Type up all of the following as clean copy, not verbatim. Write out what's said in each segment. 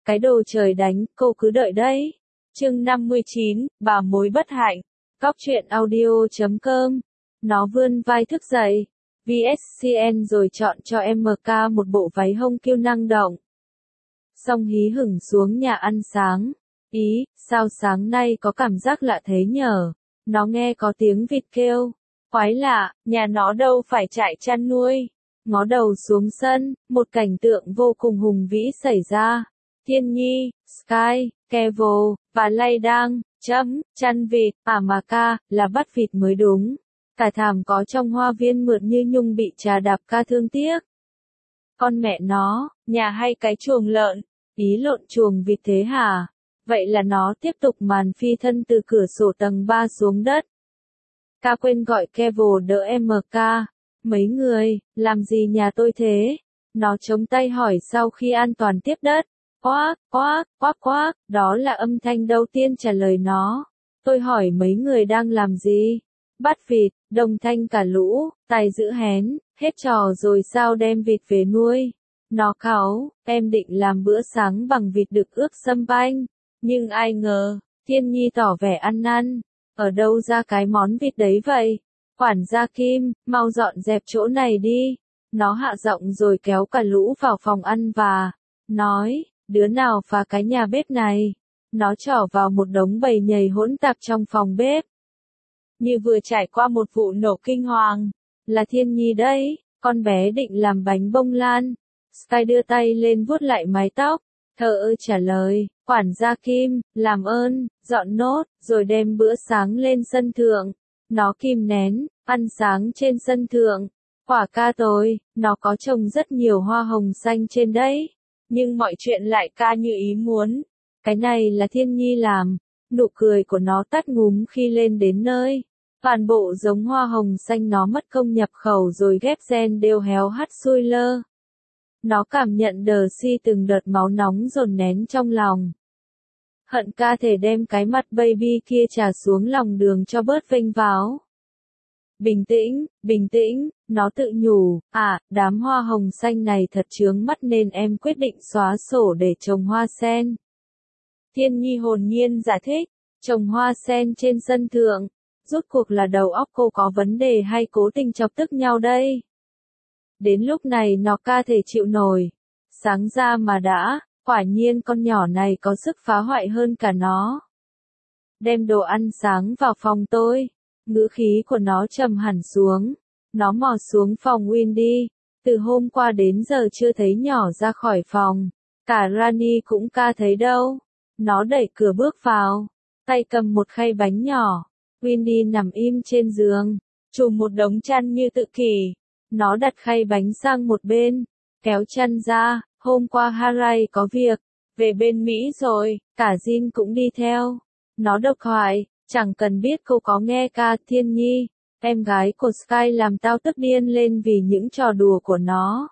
Cái đồ trời đánh, cô cứ đợi đấy. Chương 59, bà mối bất hạnh. Cóc truyện audio.com. Nó vươn vai thức dậy. VSCN rồi chọn cho MK một bộ váy hông kiêu năng động. Xong hí hửng xuống nhà ăn sáng. Ý, sao sáng nay có cảm giác lạ thế nhở? Nó nghe có tiếng vịt kêu. Quái lạ, nhà nó đâu phải trại chăn nuôi. Ngó đầu xuống sân, một cảnh tượng vô cùng hùng vĩ xảy ra. Thiên Nhi, Sky, Kevo, và Lay đang, chăn vịt, mà ca, là bắt vịt mới đúng. Cả thảm có trong hoa viên mượt như nhung bị trà đạp ca thương tiếc. Con mẹ nó, nhà hay cái chuồng lợn, ý lộn chuồng vịt thế hả? Vậy là nó tiếp tục màn phi thân từ cửa sổ tầng 3 xuống đất. Ca quên gọi Kevo đỡ MK. Mấy người, làm gì nhà tôi thế? Nó chống tay hỏi sau khi an toàn tiếp đất. Quác, đó là âm thanh đầu tiên trả lời nó. Tôi hỏi mấy người đang làm gì? Bắt vịt, đồng thanh cả lũ, tài giữ hén, hết trò rồi sao đem vịt về nuôi. Nó cáu, em định làm bữa sáng bằng vịt đực ướp sâm banh. Nhưng ai ngờ, Thiên Nhi tỏ vẻ ăn năn. Ở đâu ra cái món vịt đấy vậy? Quản gia Kim, mau dọn dẹp chỗ này đi. Nó hạ giọng rồi kéo cả lũ vào phòng ăn và nói, đứa nào phá cái nhà bếp này. Nó trỏ vào một đống bầy nhầy hỗn tạp trong phòng bếp. Như vừa trải qua một vụ nổ kinh hoàng. Là Thiên Nhi đấy, con bé định làm bánh bông lan. Sky đưa tay lên vuốt lại mái tóc. Thờ ơ trả lời, quản gia Kim, làm ơn, dọn nốt, rồi đem bữa sáng lên sân thượng. Nó kìm nén, ăn sáng trên sân thượng. Quả ca tôi, nó có trồng rất nhiều hoa hồng xanh trên đấy. Nhưng mọi chuyện lại ca như ý muốn. Cái này là Thiên Nhi làm. Nụ cười của nó tắt ngúm khi lên đến nơi. Toàn bộ giống hoa hồng xanh nó mất công nhập khẩu rồi ghép gen đều héo hắt xuôi lơ. Nó cảm nhận đờ si từng đợt máu nóng dồn nén trong lòng. Hận ca thể đem cái mặt baby kia trà xuống lòng đường cho bớt vênh váo. Bình tĩnh, nó tự nhủ, đám hoa hồng xanh này thật chướng mắt nên em quyết định xóa sổ để trồng hoa sen. Thiên Nhi hồn nhiên giải thích, trồng hoa sen trên sân thượng, rốt cuộc là đầu óc cô có vấn đề hay cố tình chọc tức nhau đây? Đến lúc này nó ca thể chịu nổi. Sáng ra mà đã, quả nhiên con nhỏ này có sức phá hoại hơn cả nó. Đem đồ ăn sáng vào phòng tôi. Ngữ khí của nó trầm hẳn xuống. Nó mò xuống phòng Wendy. Từ hôm qua đến giờ chưa thấy nhỏ ra khỏi phòng. Cả Rani cũng ca thấy đâu. Nó đẩy cửa bước vào. Tay cầm một khay bánh nhỏ. Wendy nằm im trên giường. Trùm một đống chăn như tự kỷ. Nó đặt khay bánh sang một bên. Kéo chăn ra. Hôm qua Harai có việc. Về bên Mỹ rồi. Cả Jin cũng đi theo. Nó độc thoại. Chẳng cần biết cô có nghe ca Thiên Nhi. Em gái của Sky làm tao tức điên lên vì những trò đùa của nó.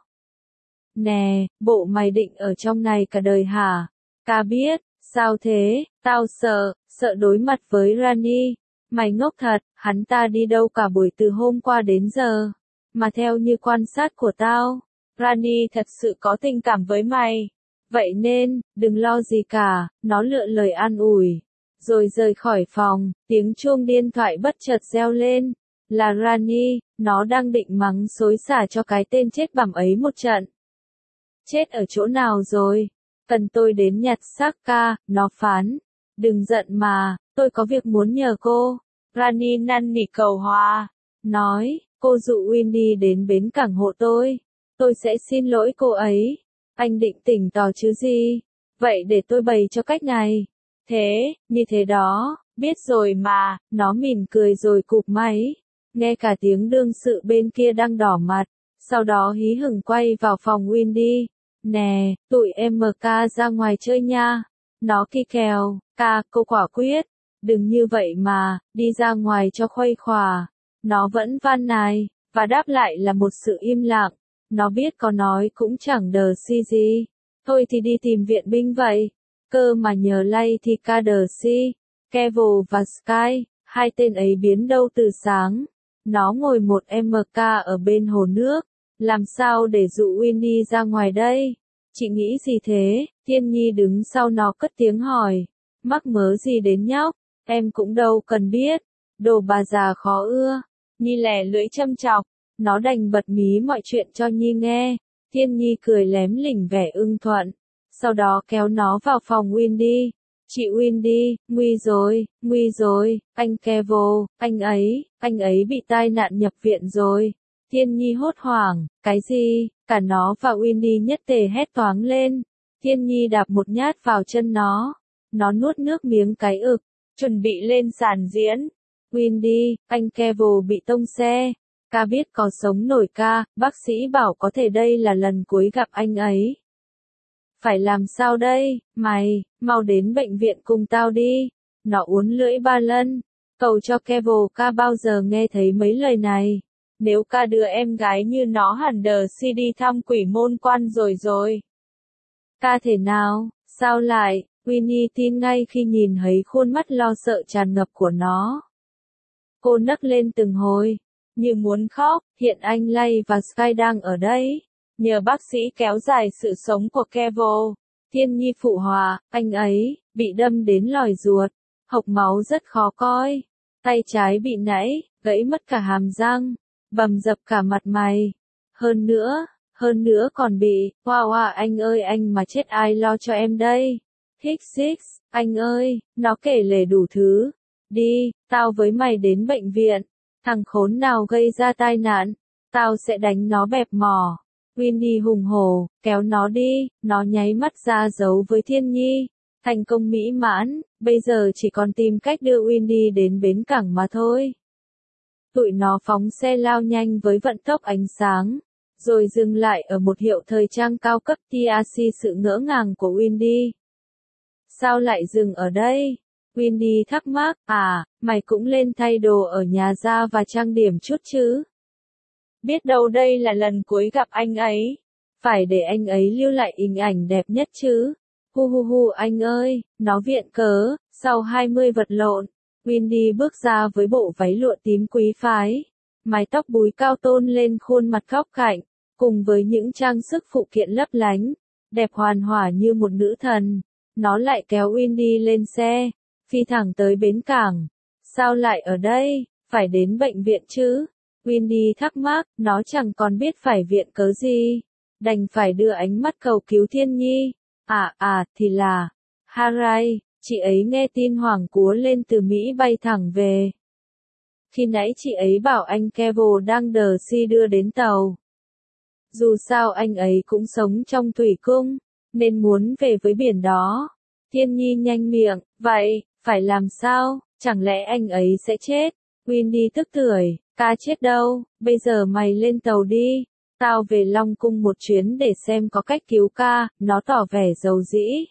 Nè, bộ mày định ở trong này cả đời hả? Ca biết, sao thế? Tao sợ đối mặt với Rani. Mày ngốc thật, hắn ta đi đâu cả buổi từ hôm qua đến giờ. Mà theo như quan sát của tao, Rani thật sự có tình cảm với mày. Vậy nên, đừng lo gì cả, nó lựa lời an ủi. Rồi rời khỏi phòng, tiếng chuông điện thoại bất chợt reo lên. Là Rani, nó đang định mắng xối xả cho cái tên chết bẩm ấy một trận. Chết ở chỗ nào rồi? Cần tôi đến nhặt xác ca, nó phán. Đừng giận mà, tôi có việc muốn nhờ cô. Rani năn nỉ cầu hòa. Nói, cô dụ Wendy đến bến cảng hộ tôi. Tôi sẽ xin lỗi cô ấy. Anh định tỉnh tỏ chứ gì? Vậy để tôi bày cho cách này. Thế, như thế đó, biết rồi mà, nó mỉm cười rồi cụp máy. Nghe cả tiếng đương sự bên kia đang đỏ mặt, sau đó hí hửng quay vào phòng Wendy. Nè, tụi MK ra ngoài chơi nha. Nó kỳ kèo, ca, cô quả quyết. Đừng như vậy mà, đi ra ngoài cho khuây khỏa. Nó vẫn van nài, và đáp lại là một sự im lặng. Nó biết có nói cũng chẳng đờ si gì. Thôi thì đi tìm viện binh vậy. Cơ mà nhờ lay thì ca đờ si. Kevo và Sky, hai tên ấy biến đâu từ sáng. Nó ngồi một MK ở bên hồ nước. Làm sao để dụ Winnie ra ngoài đây? Chị nghĩ gì thế? Thiên Nhi đứng sau nó cất tiếng hỏi. Mắc mớ gì đến nhóc, em cũng đâu cần biết. Đồ bà già khó ưa. Nhi lẻ lưỡi châm chọc. Nó đành bật mí mọi chuyện cho Nhi nghe. Thiên Nhi cười lém lỉnh vẻ ưng thuận. Sau đó kéo nó vào phòng Wendy. Chị Wendy, nguy rồi, anh Kevo, anh ấy bị tai nạn nhập viện rồi. Thiên Nhi hốt hoảng, cái gì, cả nó và Wendy nhất tề hét toáng lên. Thiên Nhi đạp một nhát vào chân nó nuốt nước miếng cái ực, chuẩn bị lên sàn diễn. Wendy, anh Kevo bị tông xe. Ca biết có sống nổi ca, bác sĩ bảo có thể đây là lần cuối gặp anh ấy. Phải làm sao đây, mày, mau đến bệnh viện cùng tao đi. Nó uốn lưỡi ba lần, cầu cho Kevo ca bao giờ nghe thấy mấy lời này. Nếu ca đưa em gái như nó hẳn đờ si đi thăm quỷ môn quan rồi. Ca thể nào, sao lại, Winnie tin ngay khi nhìn thấy khuôn mắt lo sợ tràn ngập của nó. Cô nấc lên từng hồi, như muốn khóc, hiện anh Lay và Sky đang ở đây. Nhờ bác sĩ kéo dài sự sống của Kevo. Thiên Nhi phụ hòa, anh ấy, bị đâm đến lòi ruột, hộc máu rất khó coi. Tay trái bị nãy, gãy mất cả hàm răng, bầm dập cả mặt mày. Hơn nữa còn bị, wow anh ơi anh mà chết ai lo cho em đây. Hicks, anh ơi, nó kể lể đủ thứ. Đi, tao với mày đến bệnh viện. Thằng khốn nào gây ra tai nạn, tao sẽ đánh nó bẹp mỏ. Winnie hùng hổ, kéo nó đi, nó nháy mắt ra dấu với Thiên Nhi. Thành công mỹ mãn, bây giờ chỉ còn tìm cách đưa Winnie đến bến cảng mà thôi. Tụi nó phóng xe lao nhanh với vận tốc ánh sáng, rồi dừng lại ở một hiệu thời trang cao cấp. TRC sự ngỡ ngàng của Winnie. Sao lại dừng ở đây? Winnie thắc mắc, mày cũng lên thay đồ ở nhà ra và trang điểm chút chứ? Biết đâu đây là lần cuối gặp anh ấy. Phải để anh ấy lưu lại hình ảnh đẹp nhất chứ. Hu anh ơi, nó viện cớ, sau 20 vật lộn, Winnie bước ra với bộ váy lụa tím quý phái. Mái tóc búi cao tôn lên khuôn mặt góc cạnh, cùng với những trang sức phụ kiện lấp lánh, đẹp hoàn hỏa như một nữ thần. Nó lại kéo Winnie lên xe, phi thẳng tới bến cảng. Sao lại ở đây, phải đến bệnh viện chứ? Winnie thắc mắc, nó chẳng còn biết phải viện cớ gì. Đành phải đưa ánh mắt cầu cứu Thiên Nhi. Thì là Harai, chị ấy nghe tin Hoàng Cúa lên từ Mỹ bay thẳng về. Khi nãy chị ấy bảo anh Kevo đang đờ si đưa đến tàu. Dù sao anh ấy cũng sống trong thủy cung, nên muốn về với biển đó. Thiên Nhi nhanh miệng, vậy, phải làm sao, chẳng lẽ anh ấy sẽ chết? Winnie tức tưởi, ca chết đâu, bây giờ mày lên tàu đi, tao về Long Cung một chuyến để xem có cách cứu ca, nó tỏ vẻ dầu dĩ.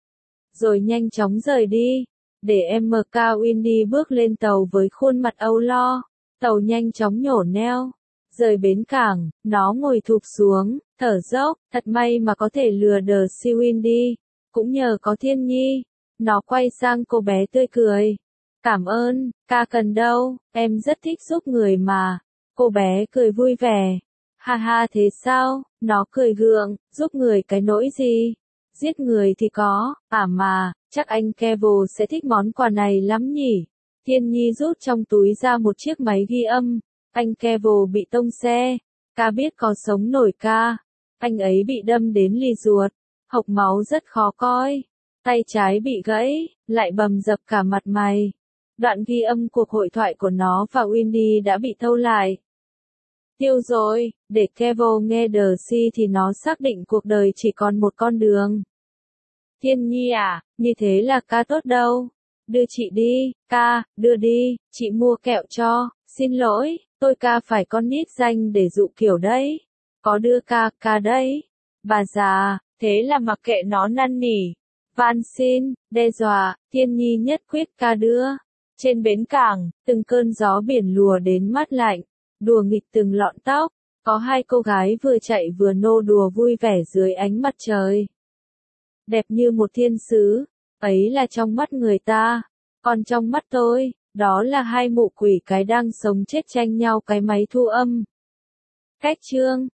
Rồi nhanh chóng rời đi, để em MK. Winnie bước lên tàu với khuôn mặt âu lo, tàu nhanh chóng nhổ neo. Rời bến cảng, nó ngồi thụp xuống, thở dốc, thật may mà có thể lừa đờ si Winnie, cũng nhờ có Thiên Nhi. Nó quay sang cô bé tươi cười. Cảm ơn, ca cần đâu, em rất thích giúp người mà. Cô bé cười vui vẻ. Ha thế sao, nó cười gượng, giúp người cái nỗi gì? Giết người thì có, mà, chắc anh Kevo sẽ thích món quà này lắm nhỉ. Thiên Nhi rút trong túi ra một chiếc máy ghi âm. Anh Kevo bị tông xe, ca biết có sống nổi ca. Anh ấy bị đâm đến lì ruột, hộc máu rất khó coi. Tay trái bị gãy, lại bầm dập cả mặt mày. Đoạn ghi âm cuộc hội thoại của nó và Winnie đã bị thâu lại. Tiêu rồi, để Kevo nghe đờ si thì nó xác định cuộc đời chỉ còn một con đường. Thiên Nhi như thế là ca tốt đâu. Đưa chị đi, ca, đưa đi, chị mua kẹo cho, xin lỗi, tôi ca phải con nít danh để dụ kiểu đấy. Có đưa ca đấy. Bà già, thế là mặc kệ nó năn nỉ. Van xin, đe dọa, Thiên Nhi nhất quyết ca đưa. Trên bến cảng, từng cơn gió biển lùa đến mát lạnh, đùa nghịch từng lọn tóc. Có hai cô gái vừa chạy vừa nô đùa vui vẻ dưới ánh mặt trời. Đẹp như một thiên sứ, ấy là trong mắt người ta, còn trong mắt tôi, đó là hai mụ quỷ cái đang sống chết tranh nhau cái máy thu âm. Cách chương